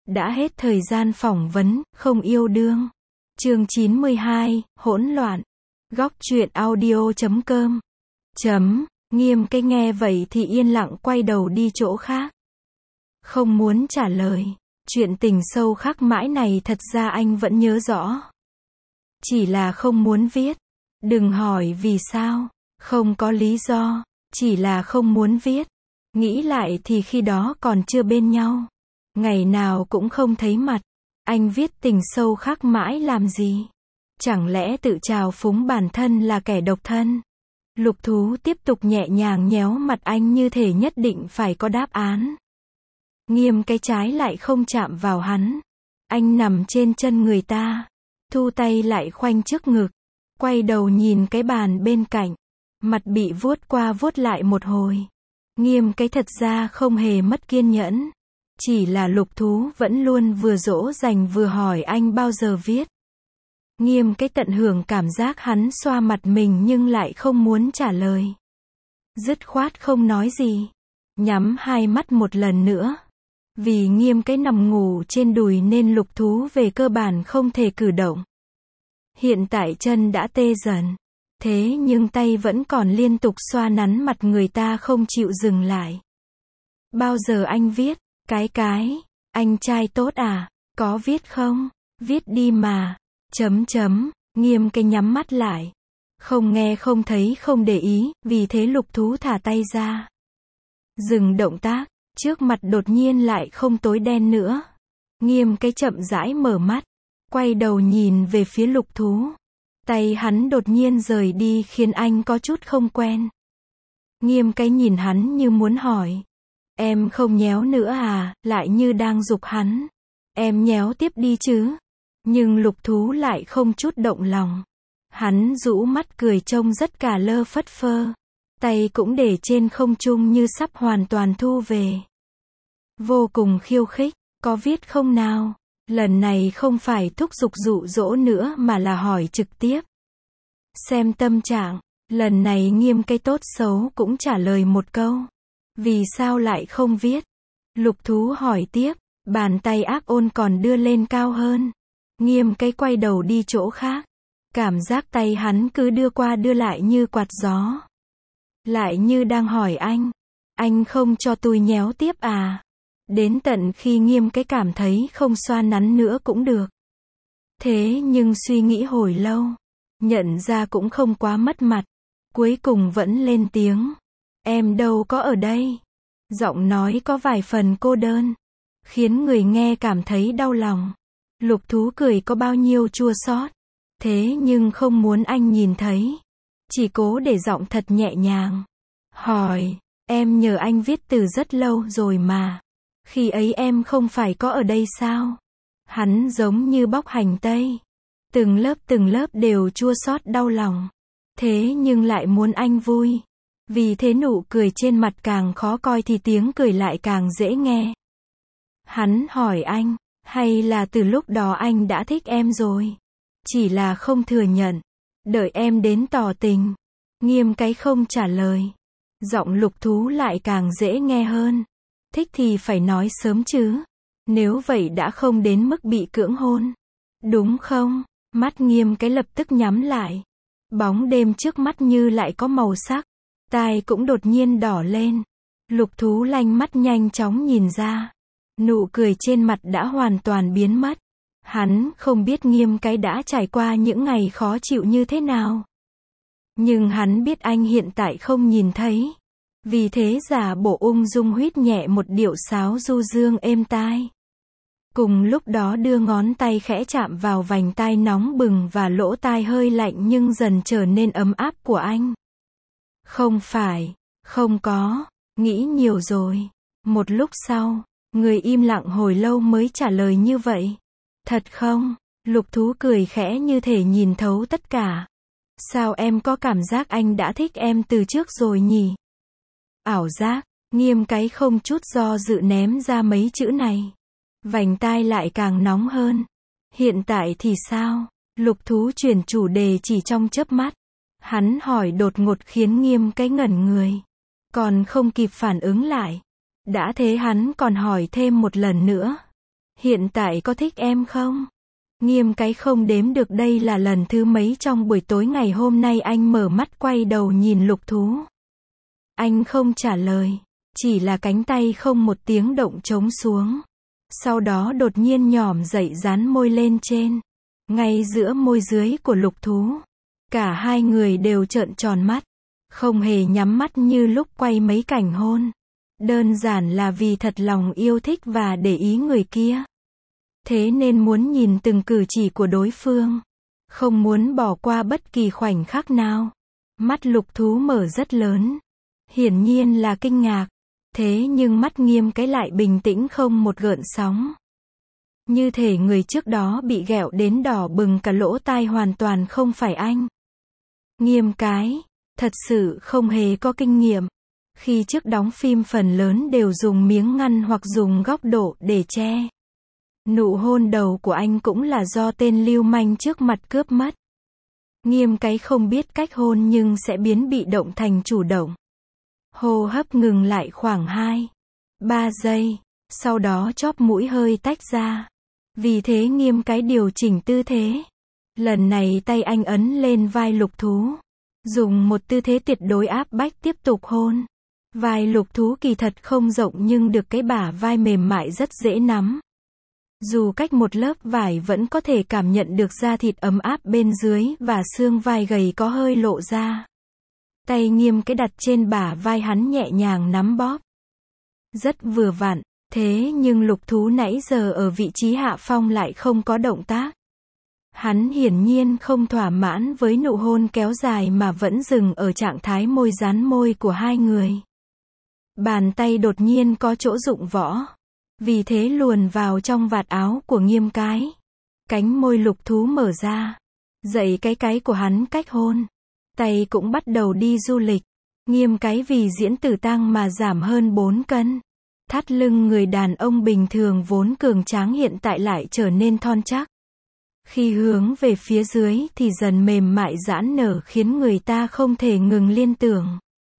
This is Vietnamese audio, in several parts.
Đã hết thời gian phỏng vấn, không yêu đương. Chương 92, hỗn loạn. Góc truyện audio.com. Nghiêm cái nghe vậy thì yên lặng quay đầu đi chỗ khác. Không muốn trả lời. Chuyện tình sâu khắc mãi này thật ra anh vẫn nhớ rõ. Chỉ là không muốn viết. Đừng hỏi vì sao. Không có lý do. Chỉ là không muốn viết. Nghĩ lại thì khi đó còn chưa bên nhau. Ngày nào cũng không thấy mặt. Anh viết tình sâu khắc mãi làm gì? Chẳng lẽ tự trào phúng bản thân là kẻ độc thân? Lục Thú tiếp tục nhẹ nhàng nhéo mặt anh như thể nhất định phải có đáp án. Nghiêm cái trái lại không chạm vào hắn. Anh nằm trên chân người ta. Thu tay lại khoanh trước ngực. Quay đầu nhìn cái bàn bên cạnh. Mặt bị vuốt qua vuốt lại một hồi. Nghiêm cái thật ra không hề mất kiên nhẫn. Chỉ là Lục Thú vẫn luôn vừa dỗ dành vừa hỏi anh bao giờ viết. Nghiêm cái tận hưởng cảm giác hắn xoa mặt mình nhưng lại không muốn trả lời. Dứt khoát không nói gì. Nhắm hai mắt một lần nữa. Vì Nghiêm cái nằm ngủ trên đùi nên Lục Thú về cơ bản không thể cử động. Hiện tại chân đã tê dần. Thế nhưng tay vẫn còn liên tục xoa nắn mặt người ta không chịu dừng lại. Bao giờ anh viết? Anh trai tốt à? Có viết không? Viết đi mà. Nghiêm cái nhắm mắt lại. Không nghe không thấy không để ý, vì thế Lục Thú thả tay ra. Dừng động tác, trước mặt đột nhiên lại không tối đen nữa. Nghiêm cái chậm rãi mở mắt, quay đầu nhìn về phía Lục Thú. Tay hắn đột nhiên rời đi khiến anh có chút không quen. Nghiêm cái nhìn hắn như muốn hỏi. Em không nhéo nữa à, lại như đang giục hắn. Em nhéo tiếp đi chứ. Nhưng Lục Thú lại không chút động lòng. Hắn rũ mắt cười trông rất cả lơ phất phơ. Tay cũng để trên không trung như sắp hoàn toàn thu về. Vô cùng khiêu khích, có viết không nào? Lần này không phải thúc giục dụ dỗ nữa mà là hỏi trực tiếp. Xem tâm trạng, lần này Nghiêm cái tốt xấu cũng trả lời một câu. Vì sao lại không viết? Lục Thú hỏi tiếp, bàn tay ác ôn còn đưa lên cao hơn. Nghiêm cái quay đầu đi chỗ khác. Cảm giác tay hắn cứ đưa qua đưa lại như quạt gió. Lại như đang hỏi anh không cho tôi nhéo tiếp à? Đến tận khi Nghiêm cái cảm thấy không xoa nắn nữa cũng được. Thế nhưng suy nghĩ hồi lâu, nhận ra cũng không quá mất mặt. Cuối cùng vẫn lên tiếng. Em đâu có ở đây. Giọng nói có vài phần cô đơn, khiến người nghe cảm thấy đau lòng. Lục Thú cười có bao nhiêu chua xót. Thế nhưng không muốn anh nhìn thấy. Chỉ cố để giọng thật nhẹ nhàng. Hỏi, em nhờ anh viết từ rất lâu rồi mà. Khi ấy em không phải có ở đây sao? Hắn giống như bóc hành tây. Từng lớp đều chua xót đau lòng. Thế nhưng lại muốn anh vui. Vì thế nụ cười trên mặt càng khó coi thì tiếng cười lại càng dễ nghe. Hắn hỏi anh, hay là từ lúc đó anh đã thích em rồi? Chỉ là không thừa nhận. Đợi em đến tỏ tình. Nghiêm cái không trả lời. Giọng Lục Thú lại càng dễ nghe hơn. Thích thì phải nói sớm chứ. Nếu vậy đã không đến mức bị cưỡng hôn. Đúng không? Mắt Nghiêm cái lập tức nhắm lại. Bóng đêm trước mắt như lại có màu sắc. Tai cũng đột nhiên đỏ lên. Lục Thú lanh mắt nhanh chóng nhìn ra. Nụ cười trên mặt đã hoàn toàn biến mất. Hắn không biết Nghiêm cái đã trải qua những ngày khó chịu như thế nào. Nhưng hắn biết anh hiện tại không nhìn thấy. Vì thế giả bộ ung dung huýt nhẹ một điệu sáo du dương êm tai. Cùng lúc đó đưa ngón tay khẽ chạm vào vành tai nóng bừng và lỗ tai hơi lạnh nhưng dần trở nên ấm áp của anh. Không phải, không có, nghĩ nhiều rồi. Một lúc sau, người im lặng hồi lâu mới trả lời như vậy. Thật không? Lục Thú cười khẽ như thể nhìn thấu tất cả. Sao em có cảm giác anh đã thích em từ trước rồi nhỉ? Ảo giác, Nghiêm cái không chút do dự ném ra mấy chữ này. Vành tai lại càng nóng hơn. Hiện tại thì sao? Lục Thú chuyển chủ đề chỉ trong chớp mắt. Hắn hỏi đột ngột khiến Nghiêm cái ngẩn người. Còn không kịp phản ứng lại. Đã thế hắn còn hỏi thêm một lần nữa. Hiện tại có thích em không? Nghiêm cái không đếm được đây là lần thứ mấy trong buổi tối ngày hôm nay anh mở mắt quay đầu nhìn Lục Thú. Anh không trả lời, chỉ là cánh tay không một tiếng động trống xuống. Sau đó đột nhiên nhỏm dậy dán môi lên trên, ngay giữa môi dưới của Lục Thú. Cả hai người đều trợn tròn mắt, không hề nhắm mắt như lúc quay mấy cảnh hôn. Đơn giản là vì thật lòng yêu thích và để ý người kia. Thế nên muốn nhìn từng cử chỉ của đối phương, không muốn bỏ qua bất kỳ khoảnh khắc nào. Mắt Lục Thú mở rất lớn, hiển nhiên là kinh ngạc. Thế nhưng mắt Nghiêm cái lại bình tĩnh không một gợn sóng. Như thể người trước đó bị ghẹo đến đỏ bừng cả lỗ tai hoàn toàn không phải anh. Nghiêm cái, thật sự không hề có kinh nghiệm. Khi trước đóng phim phần lớn đều dùng miếng ngăn hoặc dùng góc độ để che. Nụ hôn đầu của anh cũng là do tên lưu manh trước mặt cướp mất. Nghiêm cái không biết cách hôn nhưng sẽ biến bị động thành chủ động. Hô hấp ngừng lại khoảng 2-3 giây, sau đó chóp mũi hơi tách ra. Vì thế Nghiêm cái điều chỉnh tư thế. Lần này tay anh ấn lên vai Lục Thú, dùng một tư thế tuyệt đối áp bách tiếp tục hôn. Vai Lục Thú kỳ thật không rộng nhưng được cái bả vai mềm mại rất dễ nắm. Dù cách một lớp vải vẫn có thể cảm nhận được da thịt ấm áp bên dưới và xương vai gầy có hơi lộ ra. Tay Nghiêm cái đặt trên bả vai hắn nhẹ nhàng nắm bóp. Rất vừa vặn, thế nhưng Lục Thú nãy giờ ở vị trí hạ phong lại không có động tác. Hắn hiển nhiên không thỏa mãn với nụ hôn kéo dài mà vẫn dừng ở trạng thái môi dán môi của hai người. Bàn tay đột nhiên có chỗ dụng võ. Vì thế luồn vào trong vạt áo của Nghiêm cái. Cánh môi Lục Thú mở ra. Dậy cái của hắn cách hôn. Tay cũng bắt đầu đi du lịch. Nghiêm cái vì diễn tử tang mà giảm hơn 4 cân. Thắt lưng người đàn ông bình thường vốn cường tráng hiện tại lại trở nên thon chắc. Khi hướng về phía dưới thì dần mềm mại giãn nở khiến người ta không thể ngừng liên tưởng.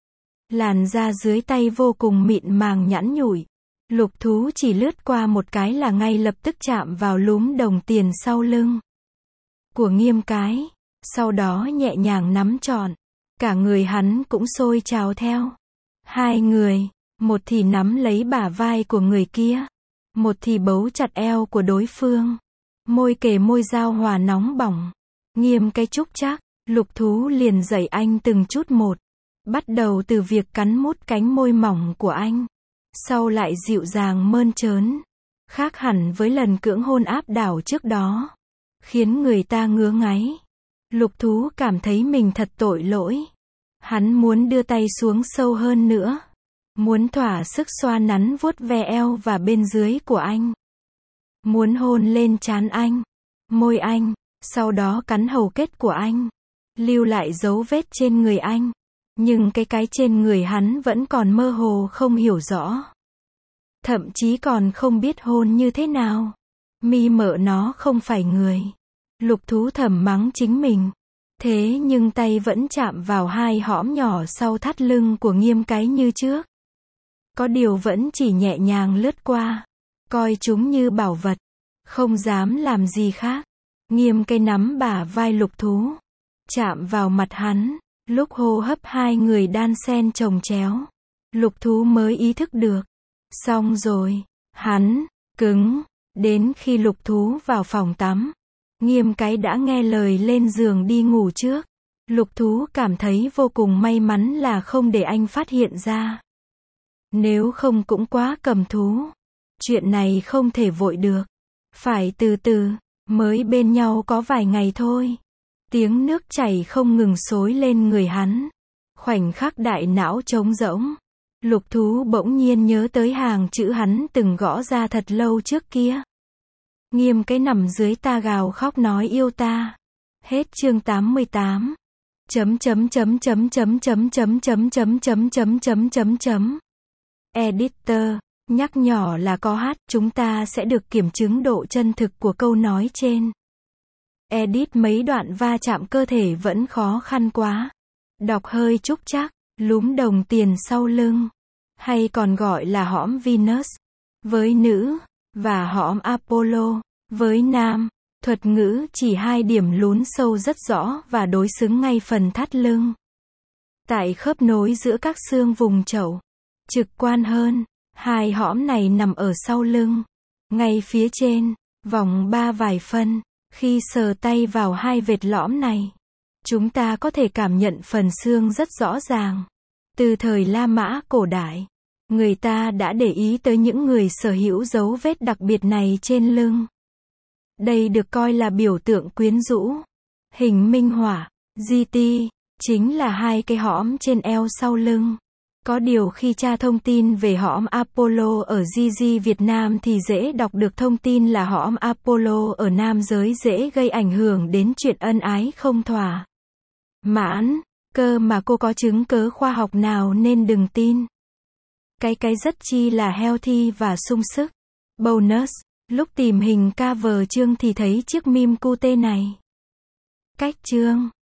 Làn da dưới tay vô cùng mịn màng nhẵn nhụi. Lục Thú chỉ lướt qua một cái là ngay lập tức chạm vào lúm đồng tiền sau lưng của Nghiêm cái. Sau đó nhẹ nhàng nắm trọn. Cả người hắn cũng sôi trào theo. Hai người, một thì nắm lấy bả vai của người kia, một thì bấu chặt eo của đối phương. Môi kề môi giao hòa nóng bỏng. Nghiêm cái trúc chắc, Lục Thú liền dạy anh từng chút một. Bắt đầu từ việc cắn mút cánh môi mỏng của anh. Sau lại dịu dàng mơn trớn. Khác hẳn với lần cưỡng hôn áp đảo trước đó. Khiến người ta ngứa ngáy. Lục Thú cảm thấy mình thật tội lỗi. Hắn muốn đưa tay xuống sâu hơn nữa. Muốn thỏa sức xoa nắn vuốt ve eo và bên dưới của anh. Muốn hôn lên trán anh, môi anh, sau đó cắn hầu kết của anh. Lưu lại dấu vết trên người anh. Nhưng cái trên người hắn vẫn còn mơ hồ không hiểu rõ. Thậm chí còn không biết hôn như thế nào. Mi mợ nó không phải người. Lục Thú thầm mắng chính mình. Thế nhưng tay vẫn chạm vào hai hõm nhỏ sau thắt lưng của Nghiêm cái như trước. Có điều vẫn chỉ nhẹ nhàng lướt qua. Coi chúng như bảo vật. Không dám làm gì khác. Nghiêm cái nắm bả vai Lục Thú. Chạm vào mặt hắn. Lúc hô hấp hai người đan xen chồng chéo. Lục Thú mới ý thức được. Xong rồi. Hắn, cứng. Đến khi Lục Thú vào phòng tắm. Nghiêm cái đã nghe lời lên giường đi ngủ trước. Lục Thú cảm thấy vô cùng may mắn là không để anh phát hiện ra. Nếu không cũng quá cầm thú. Chuyện này không thể vội được. Phải từ từ, mới bên nhau có vài ngày thôi. Tiếng nước chảy không ngừng xối lên người hắn. Khoảnh khắc đại não trống rỗng. Lục Thú bỗng nhiên nhớ tới hàng chữ hắn từng gõ ra thật lâu trước kia. Nghiêm cái nằm dưới ta gào khóc nói yêu ta. Hết chương 88. Editor, nhắc nhỏ là có hát, chúng ta sẽ được kiểm chứng độ chân thực của câu nói trên. Edit mấy đoạn va chạm cơ thể vẫn khó khăn quá. Đọc hơi trúc trắc, lúm đồng tiền sau lưng. Hay còn gọi là hõm Venus. Với nữ, và hõm Apollo. Với nam, thuật ngữ chỉ 2 điểm lún sâu rất rõ và đối xứng ngay phần thắt lưng. Tại khớp nối giữa các xương vùng chậu. Trực quan hơn, 2 hõm này nằm ở sau lưng, ngay phía trên, vòng 3 vài phân. Khi sờ tay vào 2 vệt lõm này, chúng ta có thể cảm nhận phần xương rất rõ ràng. Từ thời La Mã cổ đại, người ta đã để ý tới những người sở hữu dấu vết đặc biệt này trên lưng. Đây được coi là biểu tượng quyến rũ. Hình minh họa, GT, chính là 2 cái hõm trên eo sau lưng. Có điều khi tra thông tin về hõm Apollo ở GG Việt Nam thì dễ đọc được thông tin là hõm Apollo ở nam giới dễ gây ảnh hưởng đến chuyện ân ái không thỏa mãn, cơ mà cô có chứng cớ khoa học nào nên đừng tin. Cái rất chi là healthy và sung sức. Bonus, lúc tìm hình cover chương thì thấy chiếc meme cute này. Cách chương